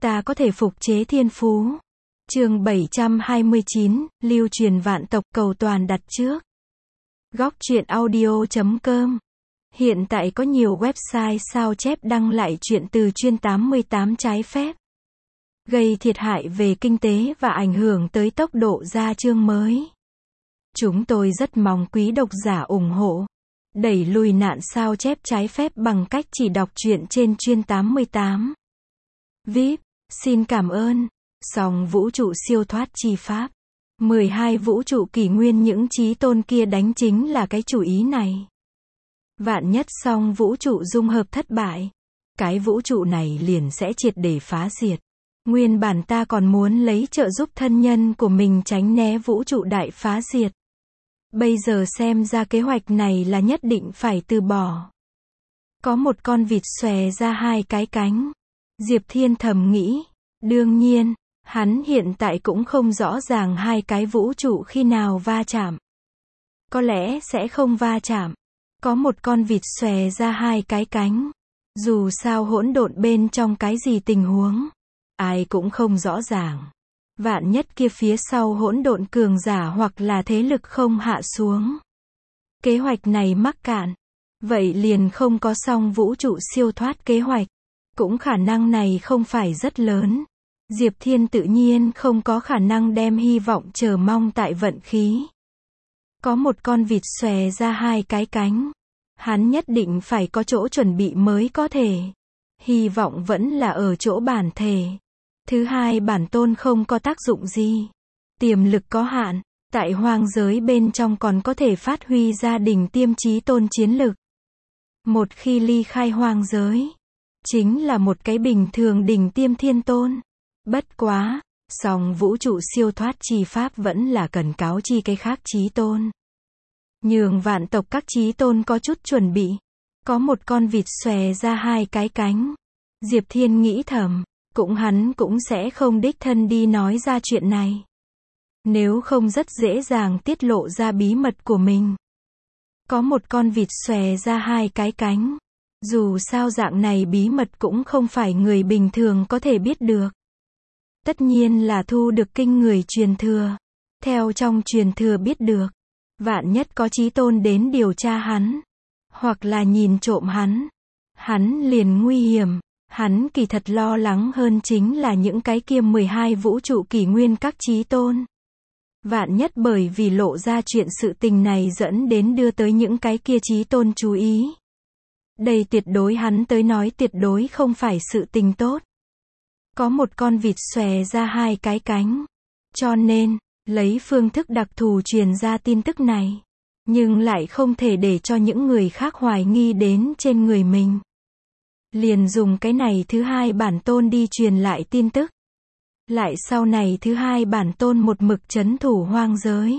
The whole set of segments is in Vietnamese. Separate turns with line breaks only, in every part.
ta có thể phục chế thiên phú. Chương 729, lưu truyền vạn tộc, cầu toàn đặt trước. Góc truyện audio.com. Hiện tại có nhiều website sao chép đăng lại truyện từ chuyên 88 trái phép, gây thiệt hại về kinh tế và ảnh hưởng tới tốc độ ra chương mới. Chúng tôi rất mong quý độc giả ủng hộ, đẩy lùi nạn sao chép trái phép bằng cách chỉ đọc truyện trên chuyên 88. VIP, xin cảm ơn. Song vũ trụ siêu thoát chi pháp. 12 vũ trụ kỷ nguyên, những chí tôn kia đánh chính là cái chủ ý này. Vạn nhất song vũ trụ dung hợp thất bại, cái vũ trụ này liền sẽ triệt để phá diệt. Nguyên bản ta còn muốn lấy trợ giúp thân nhân của mình tránh né vũ trụ đại phá diệt. Bây giờ xem ra kế hoạch này là nhất định phải từ bỏ. Có một con vịt xòe ra hai cái cánh. Diệp Thiên thầm nghĩ. Đương nhiên, hắn hiện tại cũng không rõ ràng hai cái vũ trụ khi nào va chạm. Có lẽ sẽ không va chạm. Có một con vịt xòe ra hai cái cánh. Dù sao hỗn độn bên trong cái gì tình huống, ai cũng không rõ ràng. Vạn nhất kia phía sau hỗn độn cường giả hoặc là thế lực không hạ xuống, kế hoạch này mắc cạn, vậy liền không có song vũ trụ siêu thoát kế hoạch. Cũng khả năng này không phải rất lớn. Diệp Thiên tự nhiên không có khả năng đem hy vọng chờ mong tại vận khí. Có một con vịt xòe ra hai cái cánh, hắn nhất định phải có chỗ chuẩn bị mới có thể. Hy vọng vẫn là ở chỗ bản thể. Thứ hai, bản tôn không có tác dụng gì. Tiềm lực có hạn, tại hoang giới bên trong còn có thể phát huy ra đỉnh tiêm chí tôn chiến lực. Một khi ly khai hoang giới, chính là một cái bình thường đỉnh tiêm thiên tôn. Bất quá, song vũ trụ siêu thoát chi pháp vẫn là cần cáo chi cái khác chí tôn. Nhường vạn tộc các chí tôn có chút chuẩn bị. Có một con vịt xòe ra hai cái cánh. Diệp Thiên nghĩ thầm, hắn cũng sẽ không đích thân đi nói ra chuyện này. Nếu không rất dễ dàng tiết lộ ra bí mật của mình. Có một con vịt xòe ra hai cái cánh. Dù sao dạng này bí mật cũng không phải người bình thường có thể biết được. Tất nhiên là thu được kinh người truyền thừa. Theo trong truyền thừa biết được, vạn nhất có chí tôn đến điều tra hắn, hoặc là nhìn trộm hắn liền nguy hiểm. Hắn kỳ thật lo lắng hơn chính là những cái kia 12 vũ trụ kỷ nguyên các chí tôn. Vạn nhất bởi vì lộ ra chuyện sự tình này dẫn đến đưa tới những cái kia chí tôn chú ý. Đây tuyệt đối hắn tới nói tuyệt đối không phải sự tình tốt. Có một con vịt xòe ra hai cái cánh. Cho nên, lấy phương thức đặc thù truyền ra tin tức này. Nhưng lại không thể để cho những người khác hoài nghi đến trên người mình. Liền dùng cái này thứ hai bản tôn đi truyền lại tin tức. Lại sau này thứ hai bản tôn một mực trấn thủ hoang giới.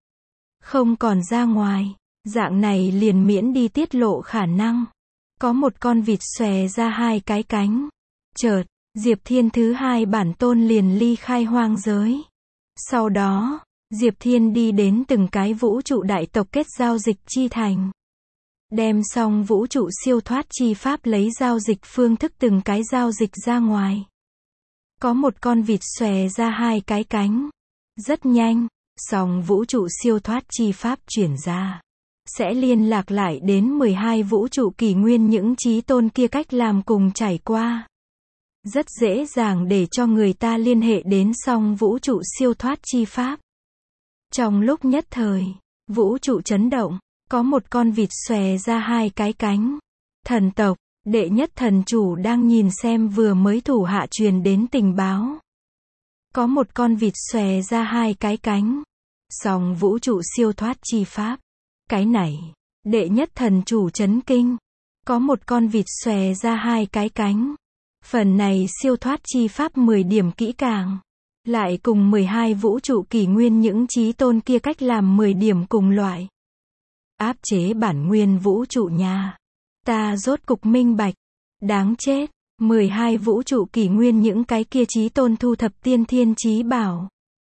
Không còn ra ngoài. Dạng này liền miễn đi tiết lộ khả năng. Có một con vịt xòe ra hai cái cánh. Chợt, Diệp Thiên thứ hai bản tôn liền ly khai hoang giới. Sau đó, Diệp Thiên đi đến từng cái vũ trụ đại tộc kết giao dịch chi thành. Đem xong vũ trụ siêu thoát chi pháp lấy giao dịch phương thức từng cái giao dịch ra ngoài. Có một con vịt xòe ra hai cái cánh. Rất nhanh, song vũ trụ siêu thoát chi pháp chuyển ra. Sẽ liên lạc lại đến 12 vũ trụ kỷ nguyên những chí tôn kia cách làm cùng trải qua. Rất dễ dàng để cho người ta liên hệ đến song vũ trụ siêu thoát chi pháp. Trong lúc nhất thời, vũ trụ chấn động, có một con vịt xòe ra hai cái cánh. Thần tộc, đệ nhất thần chủ đang nhìn xem vừa mới thủ hạ truyền đến tình báo. Có một con vịt xòe ra hai cái cánh. Song vũ trụ siêu thoát chi pháp. Cái này, đệ nhất thần chủ chấn kinh. Có một con vịt xòe ra hai cái cánh. Phần này siêu thoát chi pháp 10 điểm kỹ càng. Lại cùng 12 vũ trụ kỷ nguyên những chí tôn kia cách làm 10 điểm cùng loại. Áp chế bản nguyên vũ trụ nha. Ta rốt cục minh bạch. Đáng chết. 12 vũ trụ kỷ nguyên những cái kia chí tôn thu thập tiên thiên chí bảo.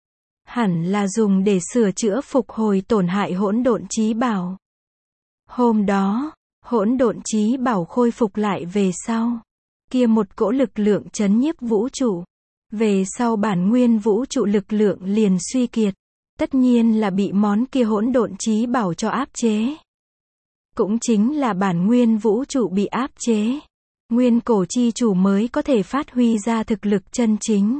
Hẳn là dùng để sửa chữa phục hồi tổn hại hỗn độn chí bảo. Hôm đó, hỗn độn chí bảo khôi phục lại về sau. kia một cỗ lực lượng chấn nhiếp vũ trụ. Về sau bản nguyên vũ trụ lực lượng liền suy kiệt. Tất nhiên là bị món kia hỗn độn chí bảo cho áp chế. Cũng chính là bản nguyên vũ trụ bị áp chế. Nguyên cổ chi chủ mới có thể phát huy ra thực lực chân chính.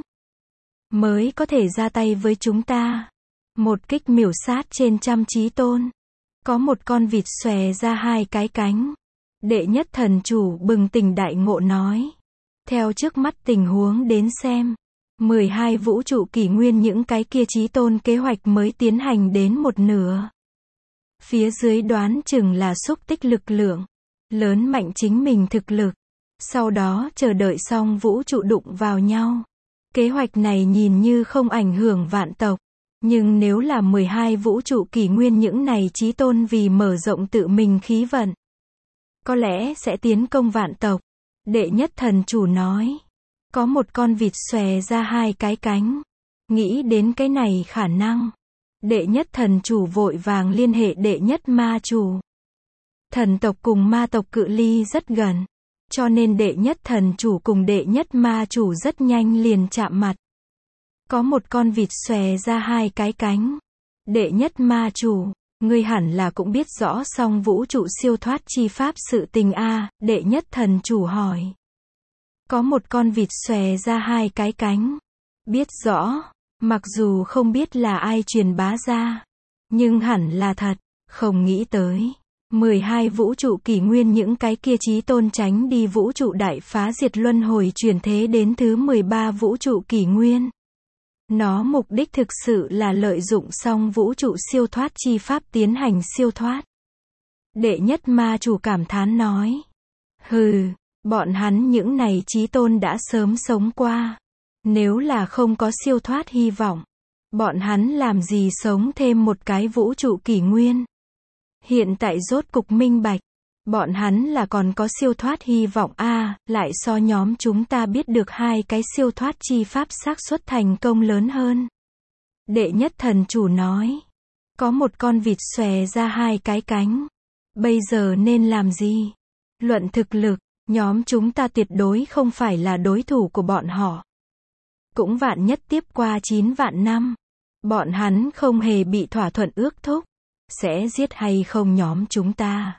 Mới có thể ra tay với chúng ta. Một kích miểu sát trên trăm chí tôn. Có một con vịt xòe ra hai cái cánh. Đệ nhất thần chủ bừng tỉnh đại ngộ nói. Theo trước mắt tình huống đến xem. 12 vũ trụ kỷ nguyên những cái kia chí tôn kế hoạch mới tiến hành đến một nửa. Phía dưới đoán chừng là xúc tích lực lượng. Lớn mạnh chính mình thực lực. Sau đó chờ đợi xong vũ trụ đụng vào nhau. Kế hoạch này nhìn như không ảnh hưởng vạn tộc. Nhưng nếu là 12 vũ trụ kỷ nguyên những này chí tôn vì mở rộng tự mình khí vận. Có lẽ sẽ tiến công vạn tộc. Đệ nhất thần chủ nói. Có một con vịt xòe ra hai cái cánh. Nghĩ đến cái này khả năng. Đệ nhất thần chủ vội vàng liên hệ đệ nhất ma chủ. Thần tộc cùng ma tộc cự ly rất gần. Cho nên đệ nhất thần chủ cùng đệ nhất ma chủ rất nhanh liền chạm mặt. Có một con vịt xòe ra hai cái cánh. Đệ nhất ma chủ, ngươi hẳn là cũng biết rõ song vũ trụ siêu thoát chi pháp sự tình a, đệ nhất thần chủ hỏi. Có một con vịt xòe ra hai cái cánh. Biết rõ, mặc dù không biết là ai truyền bá ra, nhưng hẳn là thật, không nghĩ tới. 12 vũ trụ kỷ nguyên những cái kia chí tôn tránh đi vũ trụ đại phá diệt luân hồi chuyển thế đến thứ 13 vũ trụ kỷ nguyên. Nó mục đích thực sự là lợi dụng song vũ trụ siêu thoát chi pháp tiến hành siêu thoát. Đệ nhất ma chủ cảm thán nói. Hừ, bọn hắn những này chí tôn đã sớm sống qua. Nếu là không có siêu thoát hy vọng, bọn hắn làm gì sống thêm một cái vũ trụ kỷ nguyên. Hiện tại rốt cục minh bạch, bọn hắn là còn có siêu thoát hy vọng a, lại so nhóm chúng ta biết được hai cái siêu thoát chi pháp xác suất thành công lớn hơn. Đệ nhất thần chủ nói, có một con vịt xòe ra hai cái cánh. Bây giờ nên làm gì? Luận thực lực, nhóm chúng ta tuyệt đối không phải là đối thủ của bọn họ. Cũng vạn nhất tiếp qua 9 vạn năm, bọn hắn không hề bị thỏa thuận ước thúc, sẽ giết hay không nhóm chúng ta?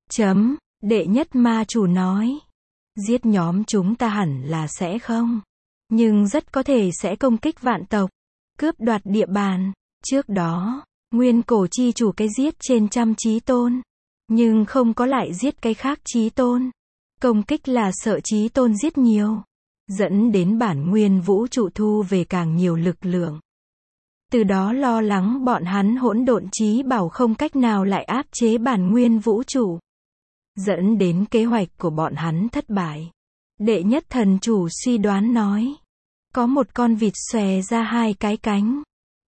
Đệ nhất ma chủ nói. Giết nhóm chúng ta hẳn là sẽ không. Nhưng rất có thể sẽ công kích vạn tộc, cướp đoạt địa bàn. Trước đó, nguyên cổ chi chủ cái giết trên trăm chí tôn. Nhưng không có lại giết cái khác chí tôn. Công kích là sợ chí tôn giết nhiều. Dẫn đến bản nguyên vũ trụ thu về càng nhiều lực lượng. Từ đó lo lắng bọn hắn hỗn độn chí bảo không cách nào lại áp chế bản nguyên vũ trụ. Dẫn đến kế hoạch của bọn hắn thất bại. Đệ nhất thần chủ suy đoán nói. Có một con vịt xòe ra hai cái cánh.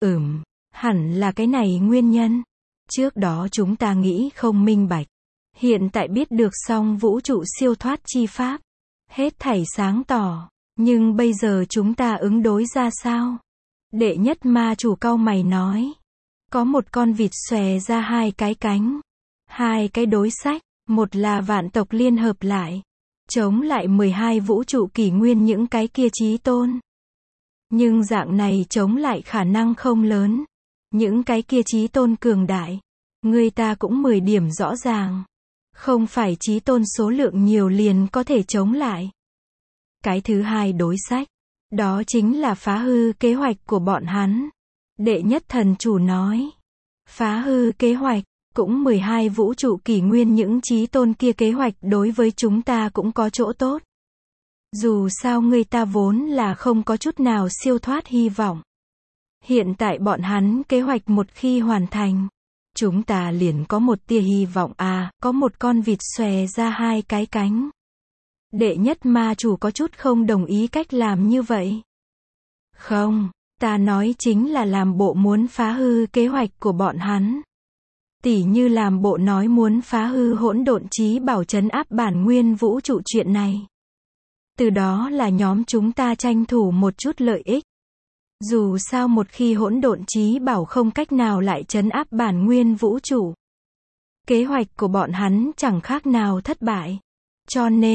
Hẳn là cái này nguyên nhân. Trước đó chúng ta nghĩ không minh bạch. Hiện tại biết được song vũ trụ siêu thoát chi pháp. Hết thảy sáng tỏ. Nhưng bây giờ chúng ta ứng đối ra sao? Đệ nhất ma chủ cau mày nói. Có một con vịt xòe ra hai cái cánh. Hai cái đối sách. Một là vạn tộc liên hợp lại. Chống lại 12 vũ trụ kỷ nguyên những cái kia chí tôn. Nhưng dạng này chống lại khả năng không lớn. Những cái kia chí tôn cường đại. Người ta cũng 10 điểm rõ ràng. Không phải chí tôn số lượng nhiều liền có thể chống lại. Cái thứ hai đối sách. Đó chính là phá hư kế hoạch của bọn hắn. Đệ nhất thần chủ nói. Phá hư kế hoạch. Cũng 12 vũ trụ kỷ nguyên những chí tôn kia kế hoạch đối với chúng ta cũng có chỗ tốt. Dù sao người ta vốn là không có chút nào siêu thoát hy vọng. Hiện tại bọn hắn kế hoạch một khi hoàn thành. Chúng ta liền có một tia hy vọng có một con vịt xòe ra hai cái cánh. Đệ nhất ma chủ có chút không đồng ý cách làm như vậy. Không, ta nói chính là làm bộ muốn phá hư kế hoạch của bọn hắn. Tỉ như làm bộ nói muốn phá hư hỗn độn chí bảo trấn áp bản nguyên vũ trụ chuyện này. Từ đó là nhóm chúng ta tranh thủ một chút lợi ích. Dù sao một khi hỗn độn chí bảo không cách nào lại trấn áp bản nguyên vũ trụ. Kế hoạch của bọn hắn chẳng khác nào thất bại. Cho nên,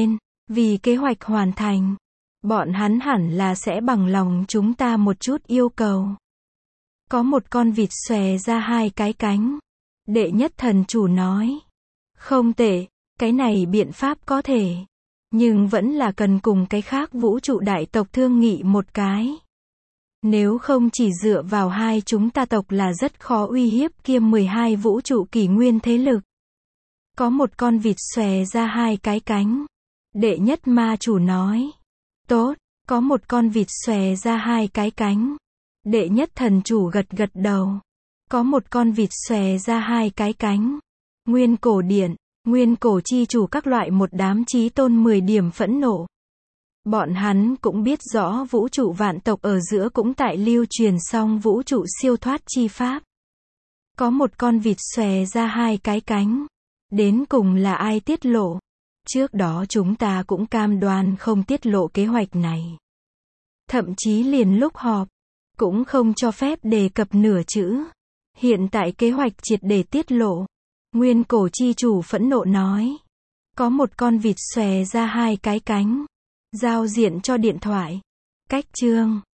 Vì kế hoạch hoàn thành, bọn hắn hẳn là sẽ bằng lòng chúng ta một chút yêu cầu. Có một con vịt xòe ra hai cái cánh. Đệ nhất thần chủ nói. Không tệ, cái này biện pháp có thể. Nhưng vẫn là cần cùng cái khác vũ trụ đại tộc thương nghị một cái. Nếu không chỉ dựa vào hai chúng ta tộc là rất khó uy hiếp kia 12 vũ trụ kỷ nguyên thế lực. Có một con vịt xòe ra hai cái cánh. Đệ nhất ma chủ nói. Tốt, có một con vịt xòe ra hai cái cánh. Đệ nhất thần chủ gật gật đầu. Có một con vịt xòe ra hai cái cánh. Nguyên cổ điện, nguyên cổ chi chủ các loại một đám chí tôn 10 điểm phẫn nộ. Bọn hắn cũng biết rõ vũ trụ vạn tộc ở giữa cũng tại lưu truyền xong vũ trụ siêu thoát chi pháp. Có một con vịt xòe ra hai cái cánh. Đến cùng là ai tiết lộ? Trước đó chúng ta cũng cam đoan không tiết lộ kế hoạch này. Thậm chí liền lúc họp, cũng không cho phép đề cập nửa chữ. Hiện tại kế hoạch triệt để tiết lộ. Nguyên cổ chi chủ phẫn nộ nói. Có một con vịt xòe ra hai cái cánh. Giao diện cho điện thoại. Cách chương